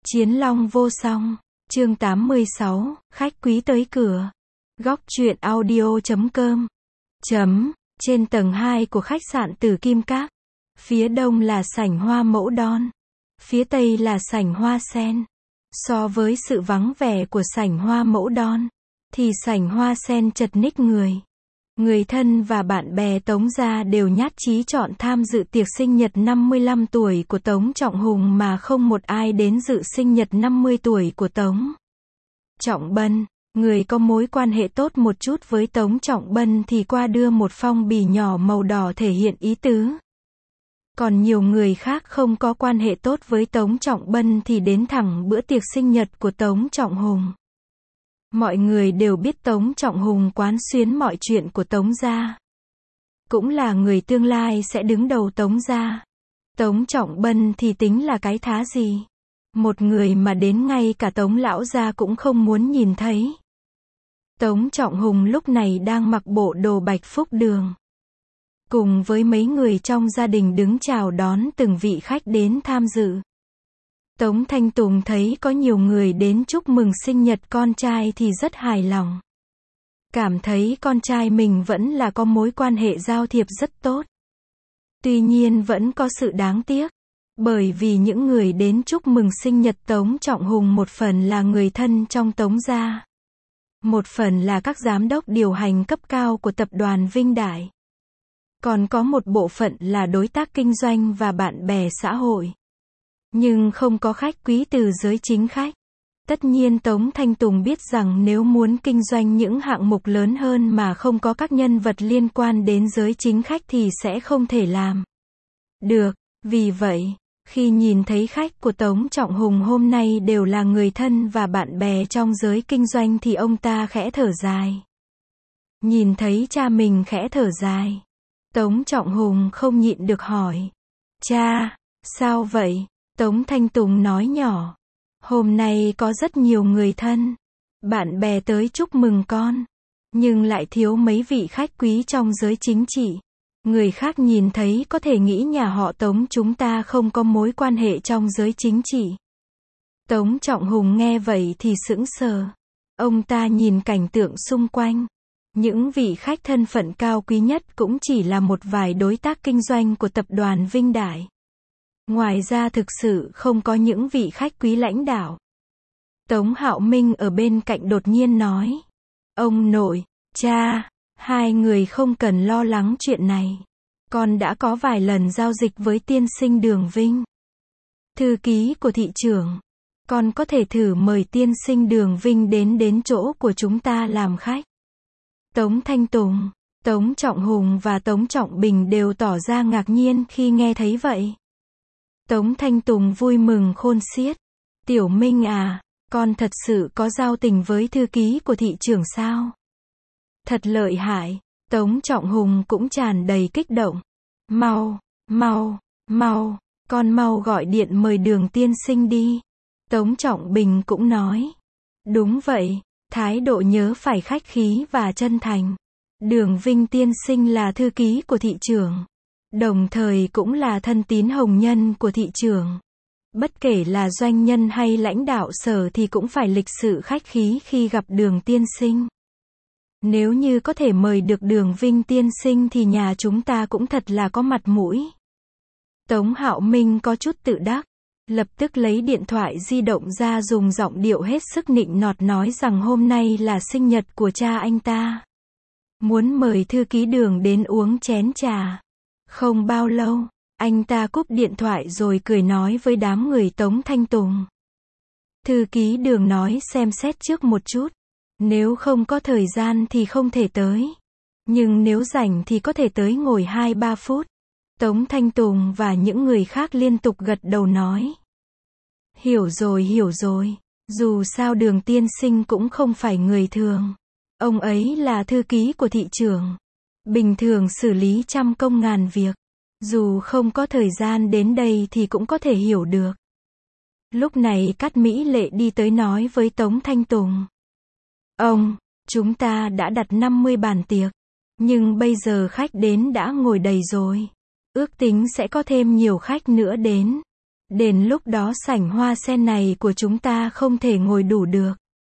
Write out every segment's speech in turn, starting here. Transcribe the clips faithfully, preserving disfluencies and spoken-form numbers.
Chiến long vô song, chương tám mươi sáu, khách quý tới cửa. Góc truyện audio chấm com. Chấm, trên tầng hai của khách sạn Tử Kim Các. Phía đông là sảnh hoa mẫu đon. Phía tây là sảnh hoa sen. So với sự vắng vẻ của sảnh hoa mẫu đon, thì sảnh hoa sen chật ních người. Người thân và bạn bè Tống gia đều nhát chí chọn tham dự tiệc sinh nhật năm mươi lăm tuổi của Tống Trọng Hùng mà không một ai đến dự sinh nhật năm mươi tuổi của Tống Trọng Bân. Người có mối quan hệ tốt một chút với Tống Trọng Bân thì qua đưa một phong bì nhỏ màu đỏ thể hiện ý tứ. Còn nhiều người khác không có quan hệ tốt với Tống Trọng Bân thì đến thẳng bữa tiệc sinh nhật của Tống Trọng Hùng. Mọi người đều biết Tống Trọng Hùng quán xuyến mọi chuyện của Tống gia. Cũng là người tương lai sẽ đứng đầu Tống gia. Tống Trọng Bân thì tính là cái thá gì? Một người mà đến ngay cả Tống lão gia cũng không muốn nhìn thấy. Tống Trọng Hùng lúc này đang mặc bộ đồ bạch phúc đường. Cùng với mấy người trong gia đình đứng chào đón từng vị khách đến tham dự. Tống Thanh Tùng thấy có nhiều người đến chúc mừng sinh nhật con trai thì rất hài lòng. Cảm thấy con trai mình vẫn là có mối quan hệ giao thiệp rất tốt. Tuy nhiên vẫn có sự đáng tiếc. Bởi vì những người đến chúc mừng sinh nhật Tống Trọng Hùng một phần là người thân trong Tống gia. Một phần là các giám đốc điều hành cấp cao của tập đoàn Vinh Đại. Còn có một bộ phận là đối tác kinh doanh và bạn bè xã hội. Nhưng không có khách quý từ giới chính khách. Tất nhiên Tống Thanh Tùng biết rằng nếu muốn kinh doanh những hạng mục lớn hơn mà không có các nhân vật liên quan đến giới chính khách thì sẽ không thể làm được. Vì vậy, khi nhìn thấy khách của Tống Trọng Hùng hôm nay đều là người thân và bạn bè trong giới kinh doanh thì ông ta khẽ thở dài. Nhìn thấy cha mình khẽ thở dài, Tống Trọng Hùng không nhịn được hỏi. Cha, sao vậy? Tống Thanh Tùng nói nhỏ. Hôm nay có rất nhiều người thân, bạn bè tới chúc mừng con. Nhưng lại thiếu mấy vị khách quý trong giới chính trị. Người khác nhìn thấy có thể nghĩ nhà họ Tống chúng ta không có mối quan hệ trong giới chính trị. Tống Trọng Hùng nghe vậy thì sững sờ. Ông ta nhìn cảnh tượng xung quanh. Những vị khách thân phận cao quý nhất cũng chỉ là một vài đối tác kinh doanh của tập đoàn Vinh Đại. Ngoài ra thực sự không có những vị khách quý lãnh đạo. Tống Hạo Minh ở bên cạnh đột nhiên nói. Ông nội, cha, hai người không cần lo lắng chuyện này. Con đã có vài lần giao dịch với tiên sinh Đường Vinh, thư ký của thị trưởng. Con có thể thử mời tiên sinh Đường Vinh đến đến chỗ của chúng ta làm khách. Tống Thanh Tùng, Tống Trọng Hùng và Tống Trọng Bình đều tỏ ra ngạc nhiên khi nghe thấy vậy. Tống Thanh Tùng vui mừng khôn xiết. Tiểu Minh à, con thật sự có giao tình với thư ký của thị trưởng sao? Thật lợi hại. Tống Trọng Hùng cũng tràn đầy kích động. Mau, mau, mau, con mau gọi điện mời Đường tiên sinh đi. Tống Trọng Bình cũng nói. Đúng vậy, thái độ nhớ phải khách khí và chân thành. Đường Vinh tiên sinh là thư ký của thị trưởng. Đồng thời cũng là thân tín hồng nhân của thị trưởng. Bất kể là doanh nhân hay lãnh đạo sở thì cũng phải lịch sự khách khí khi gặp Đường tiên sinh. Nếu như có thể mời được Đường Vinh tiên sinh thì nhà chúng ta cũng thật là có mặt mũi. Tống Hạo Minh có chút tự đắc. Lập tức lấy điện thoại di động ra dùng giọng điệu hết sức nịnh nọt nói rằng hôm nay là sinh nhật của cha anh ta. Muốn mời thư ký Đường đến uống chén trà. Không bao lâu, anh ta cúp điện thoại rồi cười nói với đám người Tống Thanh Tùng. Thư ký Đường nói xem xét trước một chút. Nếu không có thời gian thì không thể tới. Nhưng nếu rảnh thì có thể tới ngồi hai ba phút. Tống Thanh Tùng và những người khác liên tục gật đầu nói. Hiểu rồi hiểu rồi. Dù sao Đường tiên sinh cũng không phải người thường. Ông ấy là thư ký của thị trưởng. Bình thường xử lý trăm công ngàn việc. Dù không có thời gian đến đây thì cũng có thể hiểu được. Lúc này Cát Mỹ Lệ đi tới nói với Tống Thanh Tùng. Ông, chúng ta đã đặt năm mươi bàn tiệc. Nhưng bây giờ khách đến đã ngồi đầy rồi. Ước tính sẽ có thêm nhiều khách nữa đến. Đến lúc đó sảnh hoa sen này của chúng ta không thể ngồi đủ được.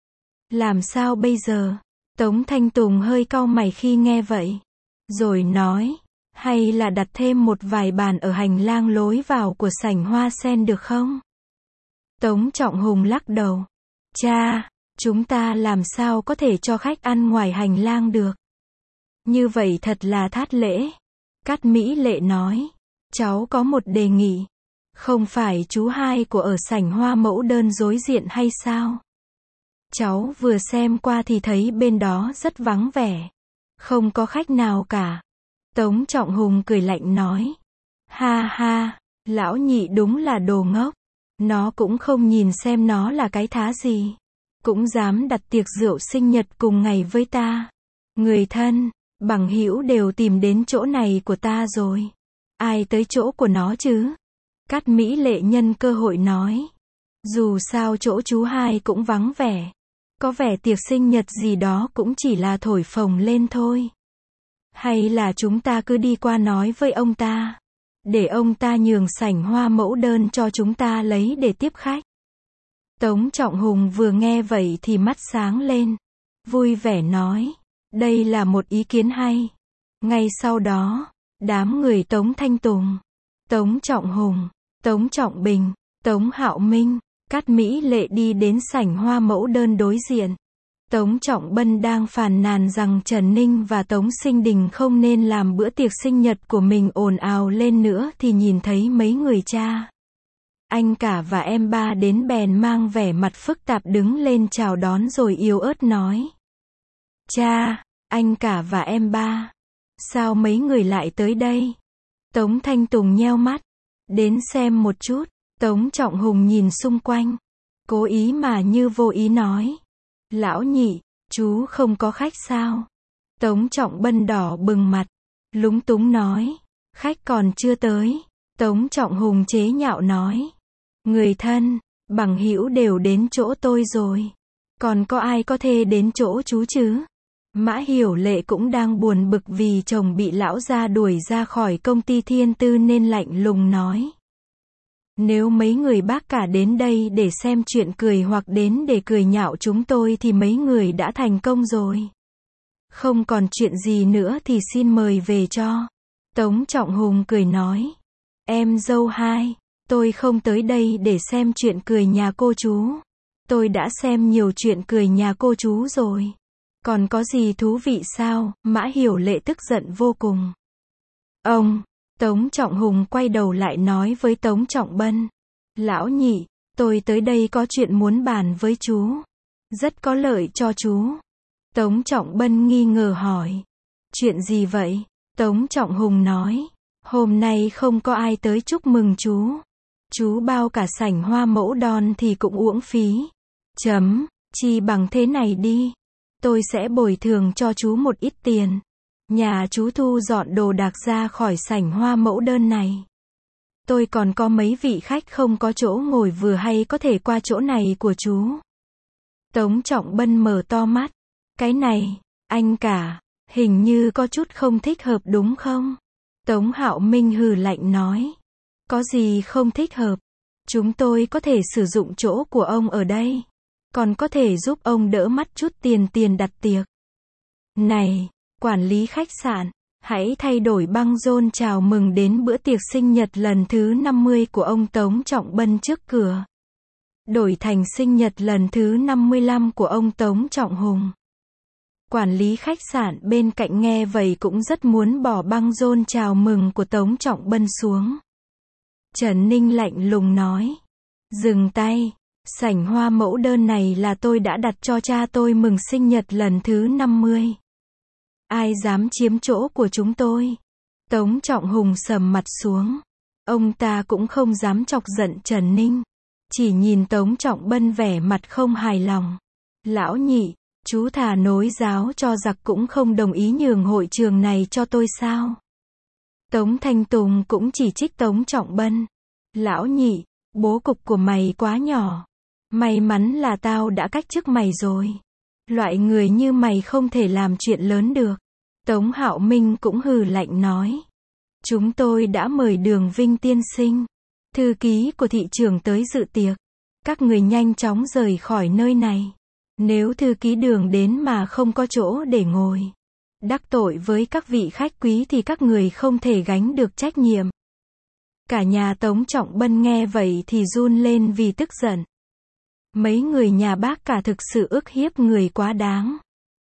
Làm sao bây giờ? Tống Thanh Tùng hơi cau mày khi nghe vậy. Rồi nói, hay là đặt thêm một vài bàn ở hành lang lối vào của sảnh hoa sen được không? Tống Trọng Hùng lắc đầu. Cha, chúng ta làm sao có thể cho khách ăn ngoài hành lang được? Như vậy thật là thất lễ. Cát Mỹ Lệ nói, cháu có một đề nghị. Không phải chú hai của ở sảnh hoa mẫu đơn đối diện hay sao? Cháu vừa xem qua thì thấy bên đó rất vắng vẻ. Không có khách nào cả. Tống Trọng Hùng cười lạnh nói. Ha ha, lão nhị đúng là đồ ngốc. Nó cũng không nhìn xem nó là cái thá gì. Cũng dám đặt tiệc rượu sinh nhật cùng ngày với ta. Người thân, bằng hữu đều tìm đến chỗ này của ta rồi. Ai tới chỗ của nó chứ? Cát Mỹ Lệ nhân cơ hội nói. Dù sao chỗ chú hai cũng vắng vẻ. Có vẻ tiệc sinh nhật gì đó cũng chỉ là thổi phồng lên thôi. Hay là chúng ta cứ đi qua nói với ông ta. Để ông ta nhường sảnh hoa mẫu đơn cho chúng ta lấy để tiếp khách. Tống Trọng Hùng vừa nghe vậy thì mắt sáng lên. Vui vẻ nói. Đây là một ý kiến hay. Ngay sau đó, đám người Tống Thanh Tùng, Tống Trọng Hùng, Tống Trọng Bình, Tống Hạo Minh, Cát Mỹ Lệ đi đến sảnh hoa mẫu đơn đối diện. Tống Trọng Bân đang phàn nàn rằng Trần Ninh và Tống Sinh Đình không nên làm bữa tiệc sinh nhật của mình ồn ào lên nữa thì nhìn thấy mấy người cha. Anh cả và em ba đến bèn mang vẻ mặt phức tạp đứng lên chào đón rồi yếu ớt nói. Cha, anh cả và em ba. Sao mấy người lại tới đây? Tống Thanh Tùng nheo mắt. Đến xem một chút. Tống Trọng Hùng nhìn xung quanh. Cố ý mà như vô ý nói. Lão nhị, chú không có khách sao? Tống Trọng Bân đỏ bừng mặt. Lúng túng nói. Khách còn chưa tới. Tống Trọng Hùng chế nhạo nói. Người thân, bằng hữu đều đến chỗ tôi rồi. Còn có ai có thể đến chỗ chú chứ? Mã Hiểu Lệ cũng đang buồn bực vì chồng bị lão gia đuổi ra khỏi công ty Thiên Tư nên lạnh lùng nói. Nếu mấy người bác cả đến đây để xem chuyện cười hoặc đến để cười nhạo chúng tôi thì mấy người đã thành công rồi. Không còn chuyện gì nữa thì xin mời về cho. Tống Trọng Hùng cười nói. Em dâu hai, tôi không tới đây để xem chuyện cười nhà cô chú. Tôi đã xem nhiều chuyện cười nhà cô chú rồi. Còn có gì thú vị sao? Mã Hiểu Lệ tức giận vô cùng. Ông, Tống Trọng Hùng quay đầu lại nói với Tống Trọng Bân. Lão nhị, tôi tới đây có chuyện muốn bàn với chú. Rất có lợi cho chú. Tống Trọng Bân nghi ngờ hỏi. Chuyện gì vậy? Tống Trọng Hùng nói. Hôm nay không có ai tới chúc mừng chú. Chú bao cả sảnh hoa mẫu đòn thì cũng uổng phí. Chấm, chi bằng thế này đi. Tôi sẽ bồi thường cho chú một ít tiền. Nhà chú thu dọn đồ đạc ra khỏi sảnh hoa mẫu đơn này. Tôi còn có mấy vị khách không có chỗ ngồi vừa hay có thể qua chỗ này của chú. Tống Trọng Bân mở to mắt. Cái này, anh cả, hình như có chút không thích hợp đúng không? Tống Hạo Minh hừ lạnh nói. Có gì không thích hợp? Chúng tôi có thể sử dụng chỗ của ông ở đây. Còn có thể giúp ông đỡ mất chút tiền tiền đặt tiệc. Này, quản lý khách sạn, hãy thay đổi băng rôn chào mừng đến bữa tiệc sinh nhật lần thứ năm mươi của ông Tống Trọng Bân trước cửa. Đổi thành sinh nhật lần thứ năm mươi lăm của ông Tống Trọng Hùng. Quản lý khách sạn bên cạnh nghe vậy cũng rất muốn bỏ băng rôn chào mừng của Tống Trọng Bân xuống. Trần Ninh lạnh lùng nói. Dừng tay. Sảnh hoa mẫu đơn này là tôi đã đặt cho cha tôi mừng sinh nhật lần thứ năm mươi. Ai dám chiếm chỗ của chúng tôi? Tống Trọng Hùng sầm mặt xuống. Ông ta cũng không dám chọc giận Trần Ninh. Chỉ nhìn Tống Trọng Bân vẻ mặt không hài lòng. Lão nhị, chú thà nối giáo cho giặc cũng không đồng ý nhường hội trường này cho tôi sao? Tống Thanh Tùng cũng chỉ trích Tống Trọng Bân. Lão nhị, bố cục của mày quá nhỏ. May mắn là tao đã cách chức mày rồi. Loại người như mày không thể làm chuyện lớn được. Tống Hạo Minh cũng hừ lạnh nói. Chúng tôi đã mời Đường Vinh tiên sinh. Thư ký của thị trưởng tới dự tiệc. Các người nhanh chóng rời khỏi nơi này. Nếu thư ký Đường đến mà không có chỗ để ngồi, đắc tội với các vị khách quý thì các người không thể gánh được trách nhiệm. Cả nhà Tống Trọng Bân nghe vậy thì run lên vì tức giận. Mấy người nhà bác cả thực sự ức hiếp người quá đáng.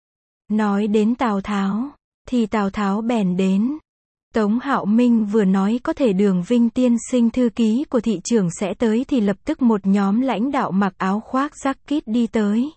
Nói đến Tào Tháo, thì Tào Tháo bèn đến. Tống Hạo Minh vừa nói có thể Đường Vinh tiên sinh thư ký của thị trưởng sẽ tới thì lập tức một nhóm lãnh đạo mặc áo khoác jacket đi tới.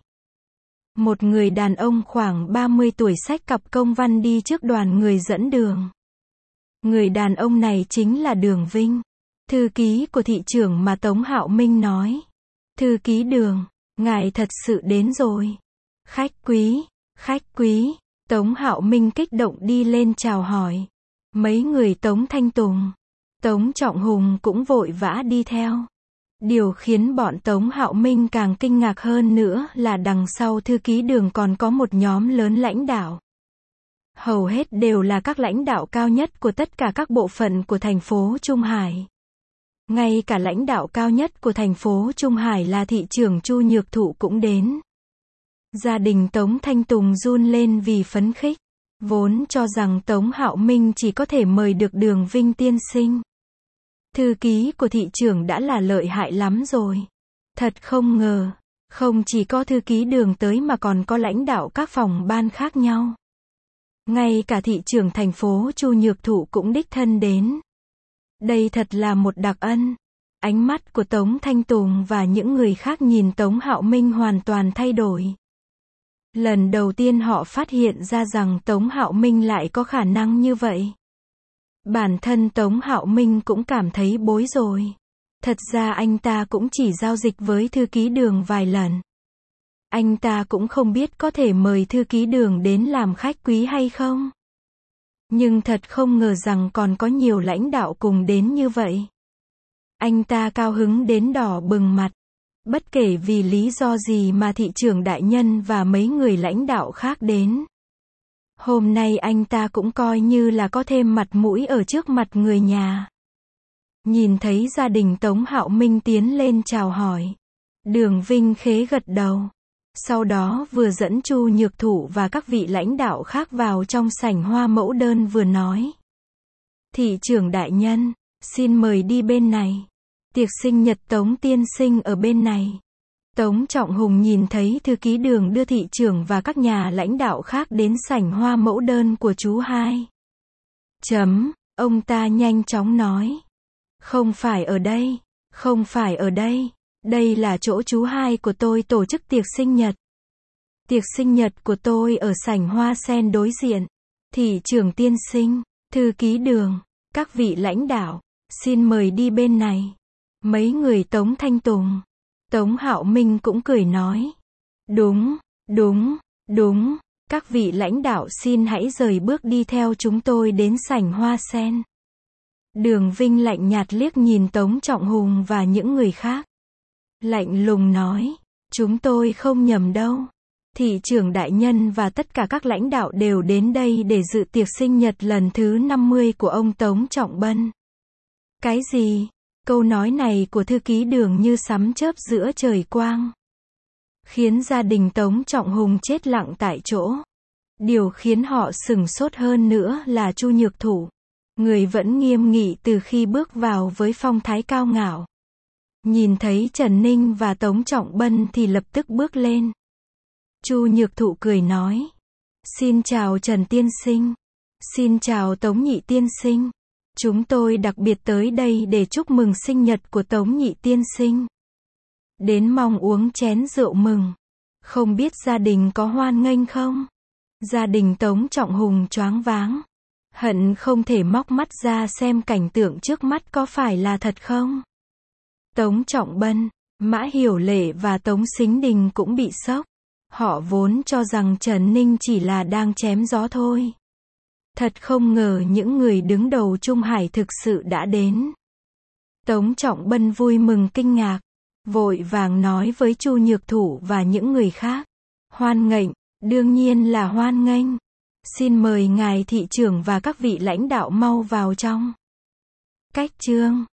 Một người đàn ông khoảng ba mươi tuổi xách cặp công văn đi trước đoàn người dẫn đường. Người đàn ông này chính là Đường Vinh, thư ký của thị trưởng mà Tống Hạo Minh nói. Thư ký Đường, ngài thật sự đến rồi. Khách quý, khách quý, Tống Hạo Minh kích động đi lên chào hỏi. Mấy người Tống Thanh Tùng, Tống Trọng Hùng cũng vội vã đi theo. Điều khiến bọn Tống Hạo Minh càng kinh ngạc hơn nữa là đằng sau thư ký Đường còn có một nhóm lớn lãnh đạo. Hầu hết đều là các lãnh đạo cao nhất của tất cả các bộ phận của thành phố Trung Hải. Ngay cả lãnh đạo cao nhất của thành phố Trung Hải là thị trưởng Chu Nhược Thụ cũng đến. Gia đình Tống Thanh Tùng run lên vì phấn khích. Vốn cho rằng Tống Hạo Minh chỉ có thể mời được Đường Vinh tiên sinh. Thư ký của thị trưởng đã là lợi hại lắm rồi. Thật không ngờ, không chỉ có thư ký Đường tới mà còn có lãnh đạo các phòng ban khác nhau. Ngay cả thị trưởng thành phố Chu Nhược Thụ cũng đích thân đến. Đây thật là một đặc ân. Ánh mắt của Tống Thanh Tùng và những người khác nhìn Tống Hạo Minh hoàn toàn thay đổi. Lần đầu tiên họ phát hiện ra rằng Tống Hạo Minh lại có khả năng như vậy. Bản thân Tống Hạo Minh cũng cảm thấy bối rối. Thật ra anh ta cũng chỉ giao dịch với thư ký Đường vài lần. Anh ta cũng không biết có thể mời thư ký Đường đến làm khách quý hay không. Nhưng thật không ngờ rằng còn có nhiều lãnh đạo cùng đến như vậy. Anh ta cao hứng đến đỏ bừng mặt. Bất kể vì lý do gì mà thị trưởng đại nhân và mấy người lãnh đạo khác đến. Hôm nay anh ta cũng coi như là có thêm mặt mũi ở trước mặt người nhà. Nhìn thấy gia đình Tống Hạo Minh tiến lên chào hỏi. Đường Vinh khế gật đầu. Sau đó vừa dẫn Chu Nhược Thụ và các vị lãnh đạo khác vào trong sảnh hoa mẫu đơn vừa nói. Thị trưởng đại nhân, xin mời đi bên này. Tiệc sinh nhật Tống tiên sinh ở bên này. Tống Trọng Hùng nhìn thấy thư ký Đường đưa thị trưởng và các nhà lãnh đạo khác đến sảnh hoa mẫu đơn của chú hai. Chấm, ông ta nhanh chóng nói. Không phải ở đây, không phải ở đây. Đây là chỗ chú hai của tôi tổ chức tiệc sinh nhật. Tiệc sinh nhật của tôi ở sảnh hoa sen đối diện. Thị trưởng tiên sinh, thư ký Đường, các vị lãnh đạo, xin mời đi bên này. Mấy người Tống Thanh Tùng, Tống Hạo Minh cũng cười nói. Đúng, đúng, đúng, các vị lãnh đạo xin hãy rời bước đi theo chúng tôi đến sảnh hoa sen. Đường Vinh lạnh nhạt liếc nhìn Tống Trọng Hùng và những người khác. Lạnh lùng nói, chúng tôi không nhầm đâu. Thị trưởng đại nhân và tất cả các lãnh đạo đều đến đây để dự tiệc sinh nhật lần thứ năm mươi của ông Tống Trọng Bân. Cái gì? Câu nói này của thư ký Đường như sấm chớp giữa trời quang. Khiến gia đình Tống Trọng Hùng chết lặng tại chỗ. Điều khiến họ sửng sốt hơn nữa là Chu Nhược Thụ. Người vẫn nghiêm nghị từ khi bước vào với phong thái cao ngạo. Nhìn thấy Trần Ninh và Tống Trọng Bân thì lập tức bước lên. Chu Nhược Thụ cười nói. Xin chào Trần tiên sinh. Xin chào Tống nhị tiên sinh. Chúng tôi đặc biệt tới đây để chúc mừng sinh nhật của Tống nhị tiên sinh. Đến mong uống chén rượu mừng. Không biết gia đình có hoan nghênh không? Gia đình Tống Trọng Hùng choáng váng. Hận không thể móc mắt ra xem cảnh tượng trước mắt có phải là thật không? Tống Trọng Bân, Mã Hiểu Lệ và Tống Sính Đình cũng bị sốc. Họ vốn cho rằng Trần Ninh chỉ là đang chém gió thôi. Thật không ngờ những người đứng đầu Trung Hải thực sự đã đến. Tống Trọng Bân vui mừng kinh ngạc, vội vàng nói với Chu Nhược Thụ và những người khác. Hoan nghênh, đương nhiên là hoan nghênh. Xin mời ngài thị trưởng và các vị lãnh đạo mau vào trong. Cách chương